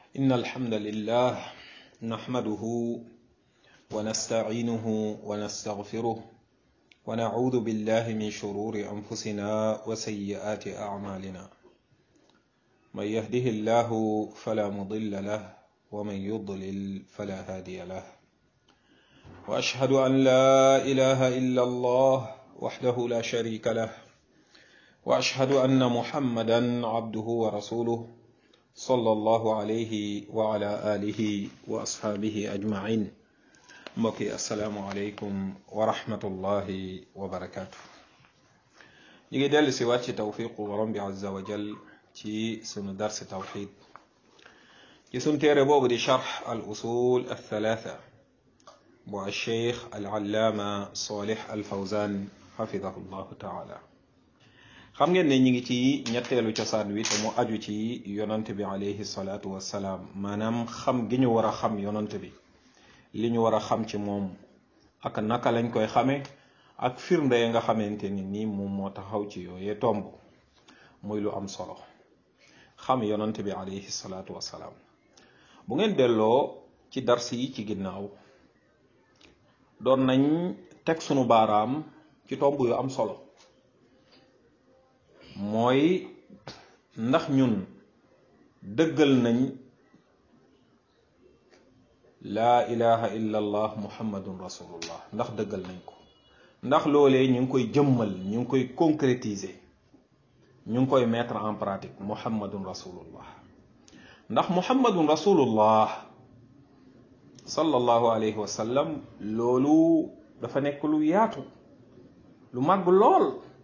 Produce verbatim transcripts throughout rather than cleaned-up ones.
إن الحمد لله نحمده ونستعينه ونستغفره ونعوذ بالله من شرور أنفسنا وسيئات أعمالنا من يهده الله فلا مضل له ومن يضلل فلا هادي له وأشهد أن لا إله إلا الله وحده لا شريك له وأشهد أن محمدا عبده ورسوله صلى الله عليه وعلى آله وأصحابه أجمعين mbokki asalaamualeykum wa rahmatullahi wa barakaatu. ñu ngi dellu si waat ci tawfiqu borom bi azza wa jal ci sunu darsi tawxid ci sunu téere boobu di charx al usul al thalatha bu al cheikh al allaama Salih al Fawzan xafidahu llahu taala. xam ngeen ne ñi ngi ci ñetteelu cosaan wi te mu aju ci yonant bi alayhi salaatu wassalaam, maanaam xam gi ñu war a xam yonant bi, li ñu war a xam ci moom ak naka lañ koy xame ak firnde ya nga xamante ni nii moom moo taxaw ci yooyee tomb. muy lu am solo xam yonant bi alayhi salaatu wassalaam. bu ngeen delloo ci dars yi ci ginnaaw doon nañ teg sunu baaraam ci tomb yu am solo, mooy ndax ñun dëggal nañ laa ilaha illa allah muhammadun rasulullah, ndax dëggal nañ ko, ndax loolee ñu ngi koy jëmmal, ñu ngi koy concrétiser, ñu ngi koy mettre en pratique. muhammadun rasulullah, ndax muhammadun rasulullah sallallahu alayhi wa sallam, loolu dafa nekk lu yaatu, lu màgg lool.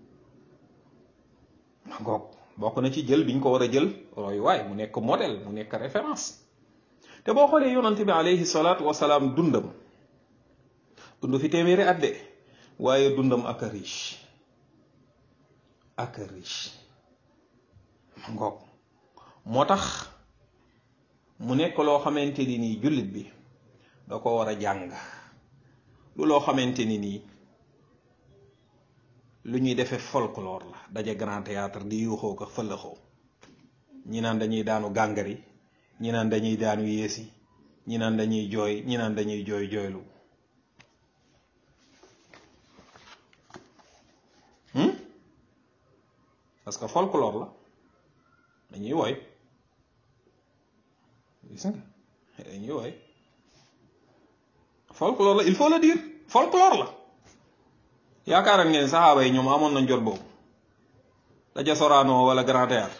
ma ngoog bokk na ci jël biñ ko war a jël roy waay, mu nekk modèle, mu nekk référence. te boo xoolee yonante bi alayhi salaatu wasalaam dundam dund fi téeméeri at de, waaye dundam ak a riche ak a riche ma ngoog moo tax mu nekk loo xamante ni nii jullit bi da ko war a jàng. lu loo xamante ni nii lu ñuy defee folklore la, daje grand théâtre di yuuxoo ko fëlëxoo, ñi naan dañuy daanu gàngari, ñi naan dañuy daanu yéesi, ñi naan dañuy jooy, ñi naan dañuy jooy jooylu. parce que folklore la, dañuy woy, gis nga dañuy woy folklore la, il faut le dire, folklore la. yaakaaran ngeen saxaaba yi ñoom amoon nañ jot boobu daja Sorano wala Grand Théâtre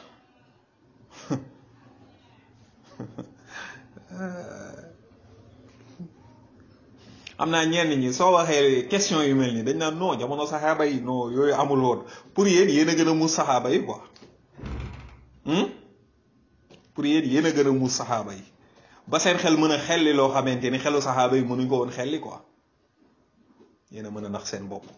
am naa ñenn ñi soo waxee question yu mel nii dañ naan non jamono saxaaba yi non yooyu amul woon. pour yéen yéen a gën a muus saxaaba yi quoi pour yéen yéen a gën a muus saxaaba yi ba seen xel mën a xelli loo xamante ni xelu saxaaba yi mënuñ ko woon xelli quoi. yéen a mën a nax seen bopp,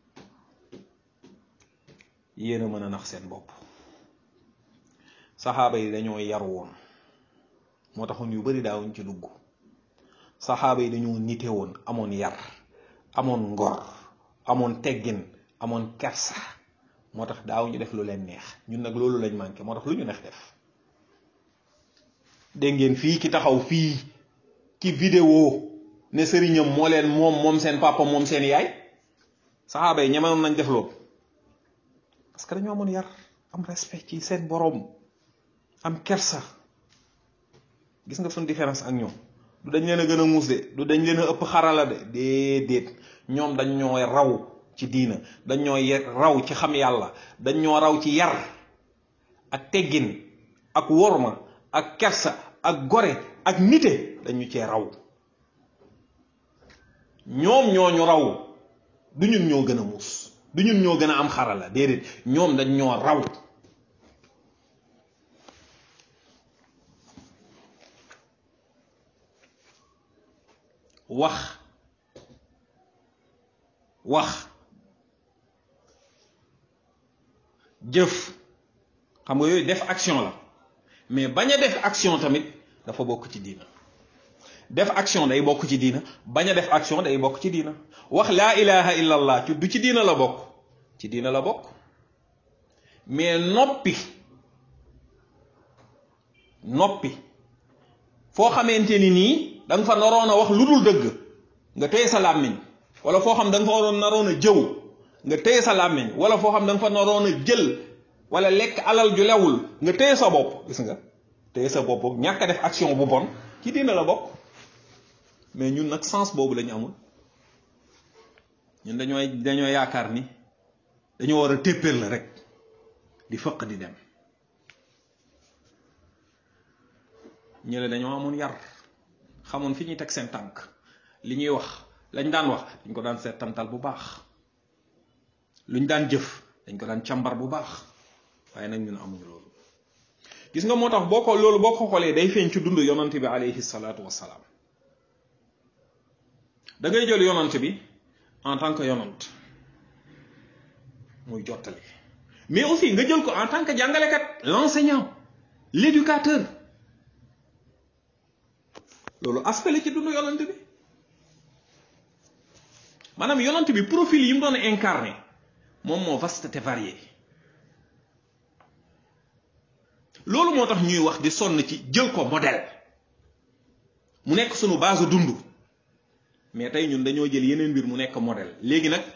yéen a mën a nax seen bopp. saxaaba yi dañoo yar woon, moo taxoon yu bari daawuñ ci dugg. saxaaba yi dañoo nite woon, amoon yar, amoon ngor, amoon teggin, amoon kersa, moo tax daawuñu def lu leen neex. ñun nag loolu lañ manqué, moo tax lu ñu neex def. dégg ngeen fii ki taxaw fii ci vidéo ne sëriñam moo leen moom moom seen papa moom seen yaay. saxaaba yi ñemewoon nañ def loolu parce que dañoo amoon yar, am respect ci seen boroom, am kersa. gis nga suñ différence ak ñoom, du dañ leen a gën a muus de, du dañ leen a ëpp xarala de, déedéet. ñoom dañ ñoo raw ci diina, dañ ñoo raw ci xam yàlla, dañ ñoo raw ci yar ak teggin ak worma ak kersa ak gore ak nite, dañu cee raw. ñoom ñoo ñu raw, du ñun ñoo gën a muus, du ñun ñoo gën a am xarala, déedéet. ñoom dañ ñoo raw. wax wax jëf, xam nga yooyu def action la, mais bañ a def action tamit dafa bokk ci diina. def action day bokk ci diina, bañ a def action day bokk ci diina. wax laa ilaha illa allah ci du ci diina la bokk, ci diina la bokk. mais noppi noppi foo xamante ni nii da nga fa naroon a wax lu dul dëgg nga téye sa làmmiñ wala foo xam da nga fa waroon naroon a jëw nga téye sa làmmiñ wala foo xam da nga fa naroon a jël wala lekk alal ju lewul nga téye sa bopp gis nga téye sa bopp ñàkk a def action bu bon ci dina la bokk. mais ñun nag sens boobu lañu amul ñun dañooy dañoo yaakaar ni dañoo war a téppéer la rek di fëq di dem ñële dañoo amoon yar xamoon fi ñuy teg seen tànk li ñuy wax lañ daan wax dañ ko daan seetantal bu baax luñ daan jëf dañ ko daan càmbar bu baax waaye nag ñun amuñu loolu gis nga moo tax boo ko loolu boo ko xoolee day feeñ ci dund yonante bi alayhi salaatu wassalaam da ngay jël yonante bi en tant que yonant muy jottali mais aussi nga jël ko en tant que jàngalekat l'enseignant l'éducateur loolu aspect la ci dund yonante bi maanaam yonante bi profil yi mu doon incarné moom moo vaste te varié loolu moo tax ñuy wax di sonn ci jël ko modèle mu nekk sunu base dund mais tey ñun dañoo jël yeneen mbir mu nekk modèle léegi nag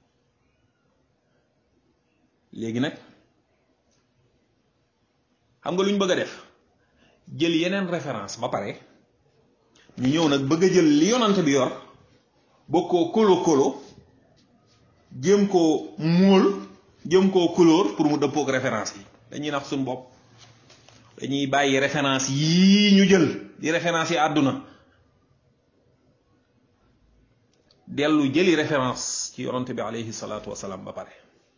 léegi nag xam nga lu ñu bëgg a def jël yeneen référence ba pare ñu ñëw nag bëgg a jël li yonante bi yor boo koo kolo kolo jéem koo móol jéem koo couleur pour mu dëppook référence yi dañuy nax suñu bopp dañuy bàyyi référence yii ñu jël di référence yi àdduna dellu jëli référence ci yonante bi alayhi salaatu wasalaam ba pare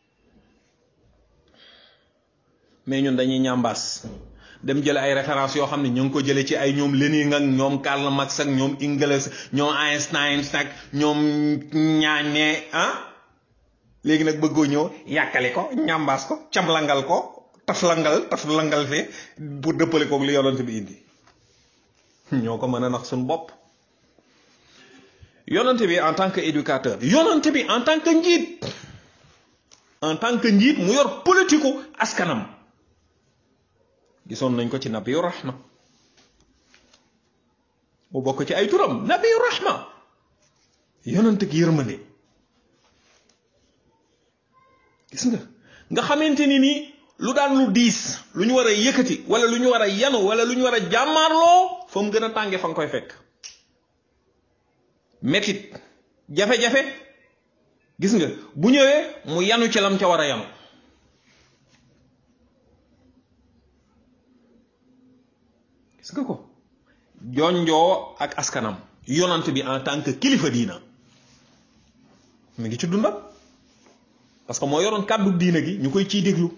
mais ñun dañuy ñambaas dem jël ay référence yoo xam ne ñu ngi ko jële ci ay ñoom Lenin ak ñoom Karl Marx ak ñoom Engels ñoom Einstein ak ñoom ñaañe ah léegi nag bëggoo ñëw yàkkali ko ñambaas ko camlangal ko taflangal taflangal fee pour dëppale koog li yonante bi indi ñoo ko mën a nax suñu bopp yonante bi en tant que éducateur yonante bi en tant que njiit en tant que njiit mu yor politiku askanam gisoon nañ ko ci nabiyu rahma mu bokk ci ay turam nabiyu rahma yonante gi yërmande gis nga nga xamante ni nii lu daan lu diis lu ñu war a yëkkati wala lu ñu war a yanu wala lu ñu war a jàmmaarloo fa mu gën a tànge fa nga koy fekk metit jafe-jafe gis nga bu ñëwee mu yanu ci lam ca war a yanu gis nga ko jonjoo ak askanam yonant bi en tant que kilifa diina mi ngi ci dundam parce que moo yoroon kàddu diina gi ñu koy ciy déglu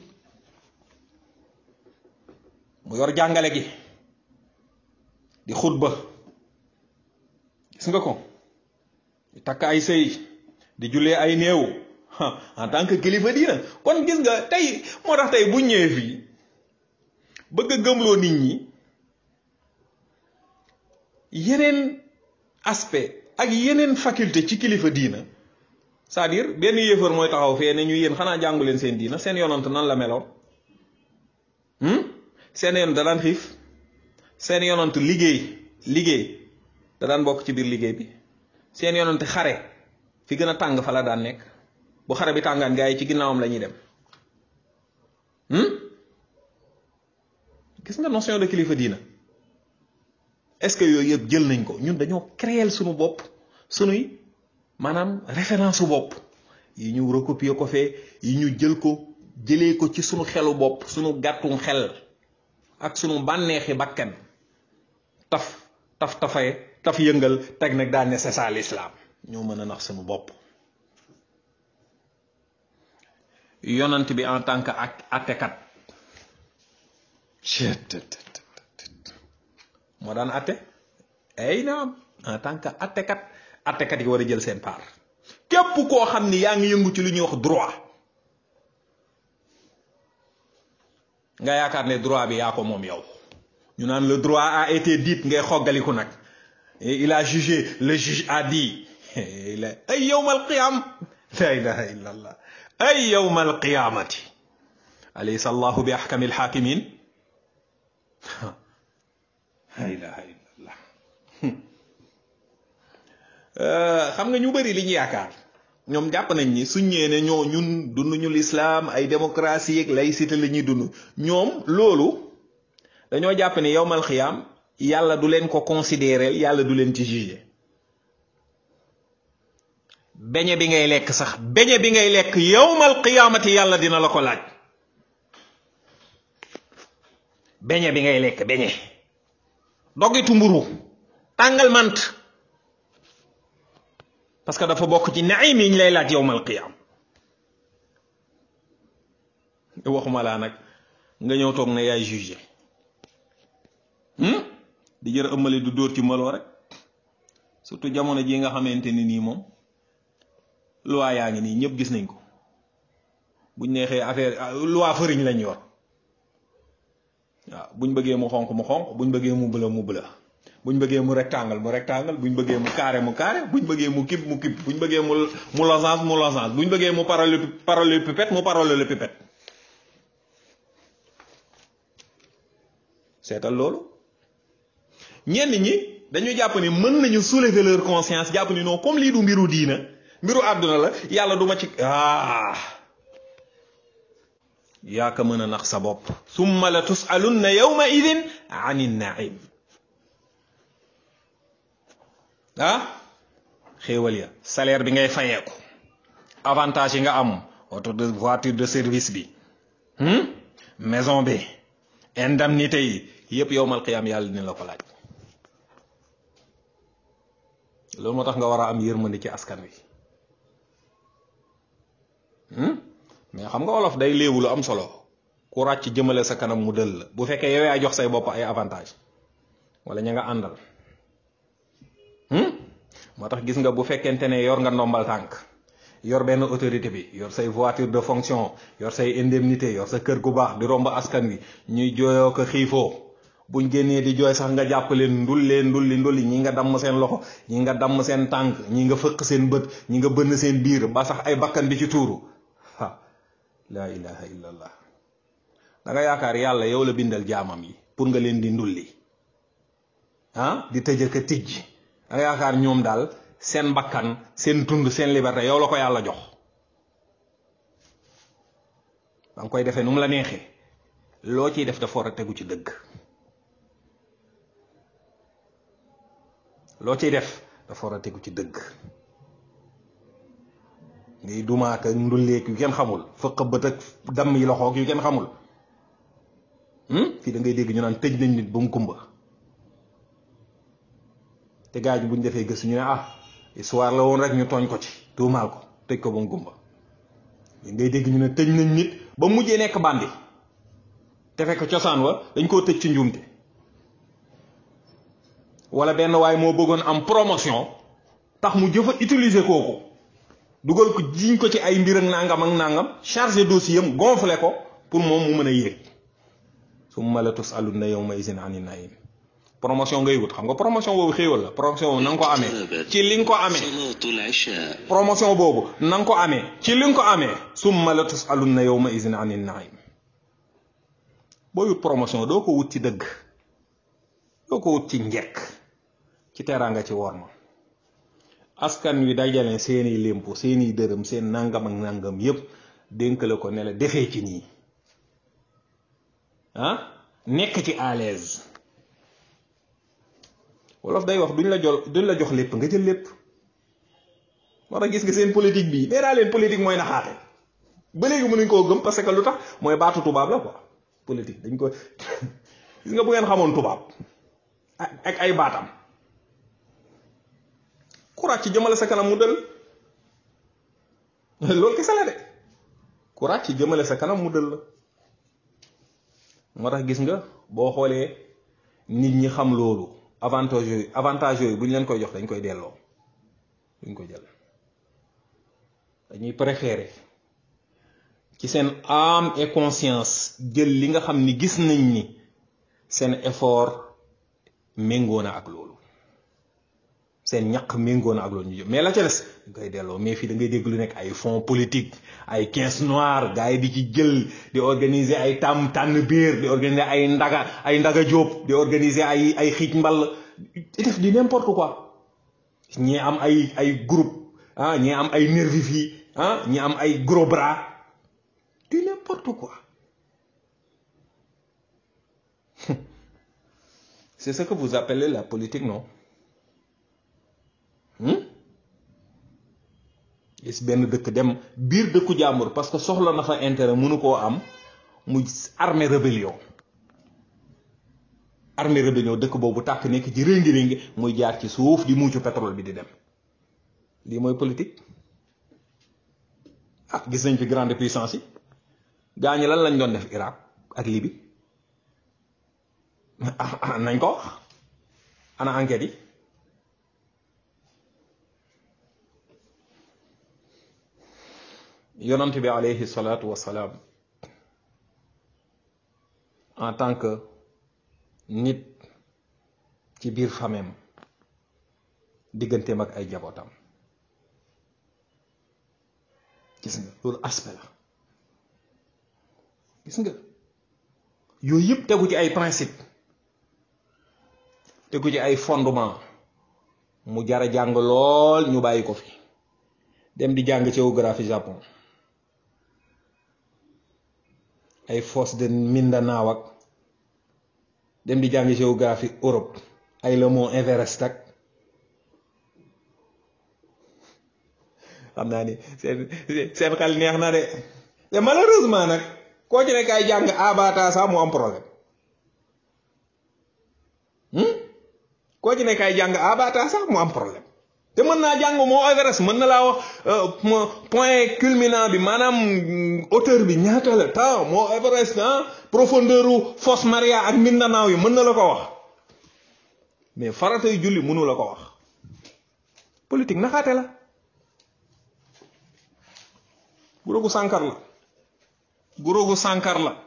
mu yor jàngale gi di xutba gis nga ko di takk ay sëy di jullee ay néew en tant que kilifa diina kon gis nga tey moo tax tey bu ñëwee fii bëgg a gëmloo nit ñi yeneen aspect ak yeneen faculté ci kilifa diina c'est-à-dire benn yéefar mooy taxaw fee ne ñu yéen xanaa jàngu leen seen diina seen yonant nan la meloon seen yonant da daan xiif seen yonant liggéey liggéey da daan bokk ci biir liggéey bi seen yonant xare fi gën a tàng fa la daan nekk bu xare bi tàngaan gaa yi ci ginnaawam la ñuy dem gis nga notion de kilifa diina est-ce que yooyu yëpp jël nañ ko ñun dañoo créer suñu bopp suñuy maanaam référence su bopp yi ñu recopier ko fee yi ñu jël ko jëlee ko ci suñu xelu bopp suñu gàttum xel ak suñu bànneexi bakkan taf taf tafaye taf yëngal teg nag daan ne c'est ça l'islam ñoo mën a nax suñu bopp yonant bi en tant que ak attekat moo daan atte ay naam en tant que attekat attekat yi war a jël seen part képp koo xam ni yaa ngi yëngu ci lu ñuy wax droit nga yaakaar ne droit bi yaa ko moom yow ñu naan le droit a été dit ngay xoggaliku nag il a jugé le juge a dit ay yawmal qiyam la ilaha illa allah ay yawmal qiyamati alaysa allahu bi ahkamil hakimin la ilaha illa xam nga ñu bari li ñu yaakaar ñoom jàpp nañ ni suñ ñëwee ne ñoo ñun dunduñu l'islam ay démocratie ak laïcité la ñuy dund ñoom loolu dañoo jàpp ne yowmal xiyaam yàlla du leen ko considérer yàlla du leen ci juger beñe bi ngay lekk sax beñe bi ngay lekk yowmal qiyaamati yàlla dina la ko laaj beñe bi ngay lekk beñe doggitu mburu tàngal mant parce que dafa bokk ci naim yi ñu lay laaj yowmal qiyaam waxuma laa nag nga ñëw toog ne yaay jugé di jër ëmmali du dóor ci mbaloo rek surtout jamono ji nga xamante ni nii moom loi yaa ngi nii ñëpp gis nañ ko buñ neexee affaire loi fëriñ lañ yor waaw buñ bëggee mu xonq mu xonq buñ bëggee mu bëla mu bëla buñ bëggee mu rectangle mu rectangle buñ bëggee mu carré mu carré buñ bëggee mu cube mu cube buñ bëggee mu mu losange mu losange buñ bëggee mu parallélépipède mu parallélépipède seetal loolu ñenn ñi dañu jàpp ni mën nañu soulever leur conscience jàpp ni non comme lii du mbiru diina mbiru àdduna la yàlla duma ci ah yaa ka mën a nax sa bopp summa la tusalunna yawma idin ani naim ah xéewal ya salaire bi ngay fayeeku avantage yi nga am auto de voiture de service bi maison bi indemnité yi yépp yowmal qiyaam yàlla dina la ko laaj loolu moo tax nga war a am yërmande ci askan wi mais xam nga wolof day léewu lu am solo ku ràcc jëmale sa kanam mu dëll la bu fekkee yow yaa jox say bopp ay avantage wala ña nga àndal moo tax gis nga bu fekkente ne yor nga ndombal tànk yor benn autorité bi yor say voiture de fonction yor say indemnité yor sa kër gu baax di romb askan wi ñuy jooyoo ko xiifoo buñ génnee di jooy sax nga jàpp leen ndul leen ndulli ndulli ñi nga damm seen loxo ñi nga damm seen tànk ñi nga fëq seen bët ñi nga bënn seen biir ba sax ay bakkan di ci tuuru ha laa ilaha illallah da nga yaakaar yàlla yow la bindal jaamam yi pour nga leen di ndulli ah di tëj ak tijj da nga yaakaar ñoom daal seen bakkan seen tund seen liberté yow la ko yàlla jox da nga koy defee nu mu la neexee loo ciy def dafa war a tegu ci dëgg loo ciy def dafa war a tegu ci dëgg ngay dumaak ak ndulleek yu kenn xamul fëq bët ak damm yi loxoog yu kenn xamul fii da ngay dégg ñu naan tëj nañ nit ba mu kumba te gaaj buñ defee gëstu ñu ne ah histoire la woon rek ñu tooñ ko ci tuumaal ko tëj ko ba mu kumba ngay dégg ñu ne tëj nañ nit ba mujjee nekk bandi te fekk cosaan wa dañ koo tëj ci njuumte wala benn waay moo bëggoon am promotion tax mu jëfa utiliser kooku dugal ko jiñ ko ci ay mbir ak nangam ak nangam chargé dossier am gonflé ko pour moom mu mën a yéeg summa la tusaluna yawma izin ani naim promotion ngay wut xam nga promotion boobu xéewal la promotion boobu na nga ko amee ci li nga ko amee promotion boobu na nga ko amee ci li nga ko amee summa la tusaluna yawma izin ani naim booy wut promotion doo ko wut ci dëgg doo ko wut ci njekk ci teraanga ci worma askan wi dajale seeni lémpo seeni dërëm seen nangam ak nangam yépp dénk la ko ne la defee ci nii ah nekk ci à l'aise wolof day wax duñ la jol duñ la jox lépp nga jël lépp moo tax gis nga seen politique bii nee naa leen politique mooy naxaate ba léegi mënuñ koo gëm parce que lu tax mooy baatu tubaab la quoi politique dañ ko gis nga bu ngeen xamoon tubaab ak ay baatam courage ci jëmale sa kanam mu dël loolu kese la de courage ci jëmale sa kanam mu dël la moo tax gis nga boo xoolee nit ñi xam loolu avantage yooyu avantage yooyu bu ñu leen koy jox dañ koy delloo duñ ko jël dañuy préférer ci seen âme et conscience jël li nga xam ni gis nañ ni seen effort méngoo na ak loolu seen ñaq méngoo na ak loolu ñu jëm mais la ca des dañ koy delloo mais fii da ngay dégg lu nekk ay fonds politique ay caisse noire gars yi di ci jël di organiser ay tam tànn biir di organiser ay ndaga ay ndaga jóob di organiser ay ay xiic mball di def di n'importe quoi ñii am ay ay groupe ah ñii am ay nervi fii ah ñii am ay gros bras di n'importe quoi. C'est ce que vous appelez la politique, non? gis benn dëkk dem biir dëkku jàmbur parce que soxla na fa intérêt mënu koo am muy armée rébellion armée rébellion dëkk boobu tàkk nekk ci réngi-réngi muy jaar ci suuf di muucu pétrole bi di dem lii mooy politique. ah gis nañ fi grande puissance yi gaa ñi lan lañ doon def Irak ak Libye nañ ko wax ana enquête yi yonent bi alayhi salaatu wasalaam en tant que nit ci biir famem digganteem ak ay jabootam gis nga loolu aspect la gis nga yooyu yëpp tegu ci ay principe tegu ci ay fondement mu jara jàng lool ñu bàyyi ko fi dem di jàng géographie Japon ay fosse de Mindanao ak dem di jàng géographie Europe ay le mont Everest ak xam naa ni seen seen xel neex na de te malheureusement nag koo ci nekk ay jàng abata sax mu am problème koo ci nekk ay jàng abata sax mu am problème te mën naa jàng moo Everest mën na laa wax point culminant bi maanaam hauteur bi ñaata la temps moo Everest ah profondeur u fosse Maria ak Mindanao yi mën na la ko wax mais faratay julli mënu la ko wax politique naxaate la guróogu sànkar la guróogu sànkar la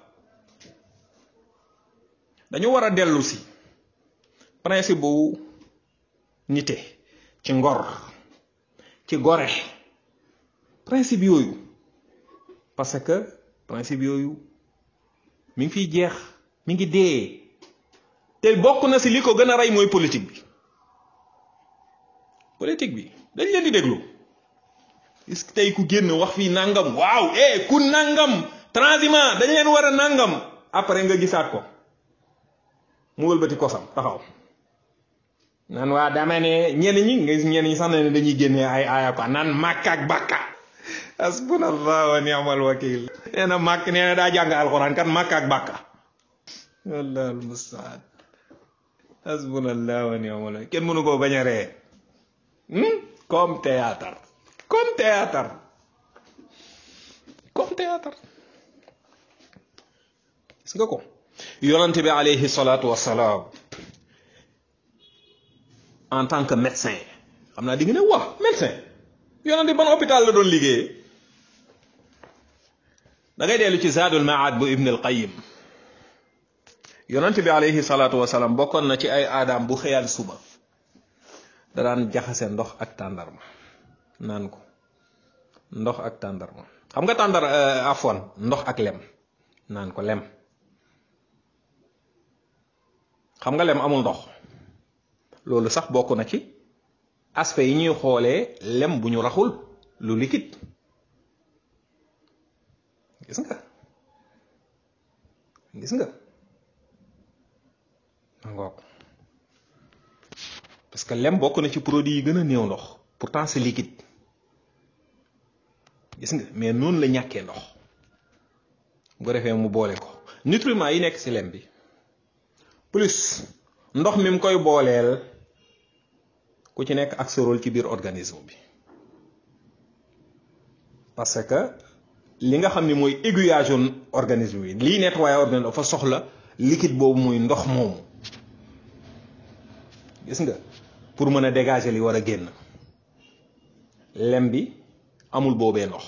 dañu war a dellu si principe bu nite ci ngor ci gore principe yooyu parce que principe yooyu mi ngi fiy jeex mi ngi dee te bokk na si li ko gën a rey mooy politique bi politique bi dañ leen di déglu est-ce que tey ku génn wax fii nangam waaw eh ku nangam transhumant dañ leen war a nangam après nga gisaat ko mu wëlbati kosam taxaw naan waa dama ne ñenn ñi nga gis ñenn ñi sax na ne dañuy génnee ay aaya ko naan màkk ak bàkka hasbunallah wa ni'mal wakil nee na màkk nee na daa jàng alxuraan kan màkk ak bàkka wallahu almustaan hasbunallah wa ni'mal wakil kenn mënu koo bañ a ree comme théâtre comme théâtre comme théâtre gis nga ko yonent bi alayhi salaatu wassalaam en tant que médecin xam naa di nga ne wax médecin yonent bi ban hôpital la doon liggéeyee da ngay dellu ci Zaadul Maad bu Ibn al-Qayyim yonent bi alayhi salaatu wassalaam bokkoon na ci ay aadaam bu xëyaan suba da daan jaxase ndox ak tàndarma naan ko ndox ak tàndarma xam nga tàndar afwan ndox ak lem naan ko lem xam nga lem amul ndox loolu sax bokk na ci aspect yi ñuy xoolee lem bu ñu raxul lu liquide gis nga gis nga ngoog parce que lem bokk na ci produit yi gën a néew ndox pourtant c'est liquide gis nga mais noonu la ñàkkee ndox bu ko defee mu boole ko nutriments yi nekk ci lem bi plus ndox mi mu koy booleel ku ci nekk ak sa rôle ci biir organisme bi parce que li nga xam ni mooy aiguillage organisme bi liy nettoyer organisme dafa soxla liquide boobu muy ndox moomu gis nga pour mën a dégager li war a génn lem bi amul boobee ndox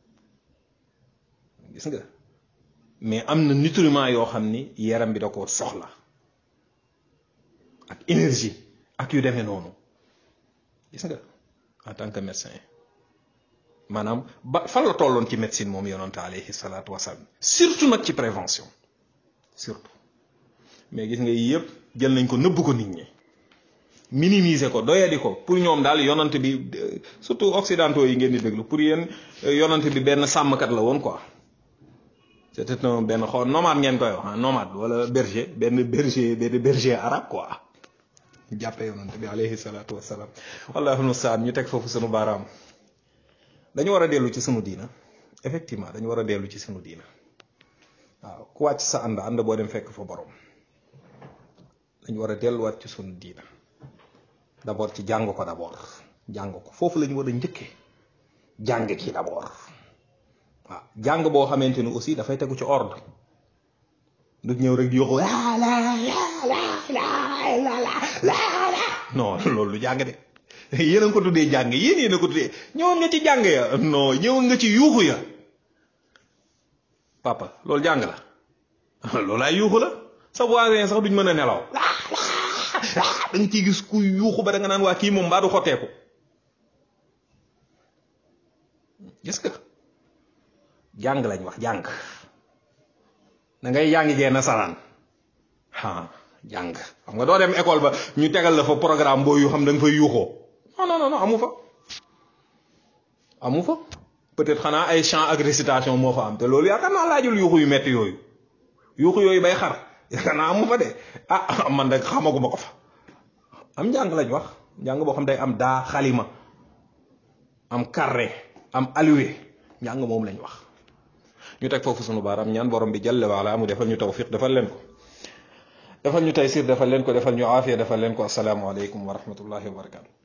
gis nga mais am na nutriments yoo xam ni yaram bi da koo soxla ak énergie ak yu demee noonu gis nga en tant que médecin maanaam ba fan la tolloon ci médecine moom yonante alayhi salaatu wasalaam surtout nag ci prévention surtout mais gis nga yii yëpp jël nañ ko nëbb ko nit ñi minimiser ko doyadi ko pour ñoom daal yonante bi surtout occidentaux yi ngeen di déglu pour yéen yonante bi benn sàmmkat la woon quoi c'était un benn xaw nomade ngeen koy wax nomade wala berger benn berger benn berger arabe quoi jàppe yonante bi alayhi salaatu wasalaam wallaahu musta'an ñu teg foofu sunu baaraam dañu war a dellu ci sunu diina effectivement dañu war a dellu ci sunu diina waaw ku wàcc sa ànd ànd boo dem fekk fa borom dañu war a delluwaat ci sunu diina d'abord ci jàng ko d'abord jàng ko foofu la ñu war a njëkkee jàng ki d'abord waaw jàng boo xamante ni aussi dafay tegu ci ordre du ñëw rek di yokku la la la la la non loolu lu jàng de yéen a ko tuddee jàng yéen yéen a ko tuddee ñëwoon nga ci jàng ya non ñëwoon nga ci yuuxu ya papa loolu jàng la loolu ay yuuxu la sa voisin sax duñ mën a nelaw da nga ciy gis ku yuuxu ba da nga naan waa kii moom mbaa du xotteeku gis nga jàng lañ wax jàng da ngay jàng jee nasaraan ah jàng xam nga doo dem école ba ñu tegal la fa programme boo yu xam da nga fay yuuxoo non non non amu fa amu fa peut-être xanaa ay chant ak récitation moo fa am te loolu yaakaar naa laajul yuuxu yu metti yooyu yuuxu yooyu bay xar yaakaar naa amu fa de ah man de xamaguma ko fa am njàng lañ wax njàng boo xam day am daa xalima am carré am alluwe njàng moom lañ wax ñu teg foofu sunu baaraam ñaan borom bi jalla wa ala mu defal ñu tawfiq defal leen ko defal ñu taysir defal leen ko defal ñu aafiya defal leen ko assalaamu aleykum wa rahmatullahi wa barakatu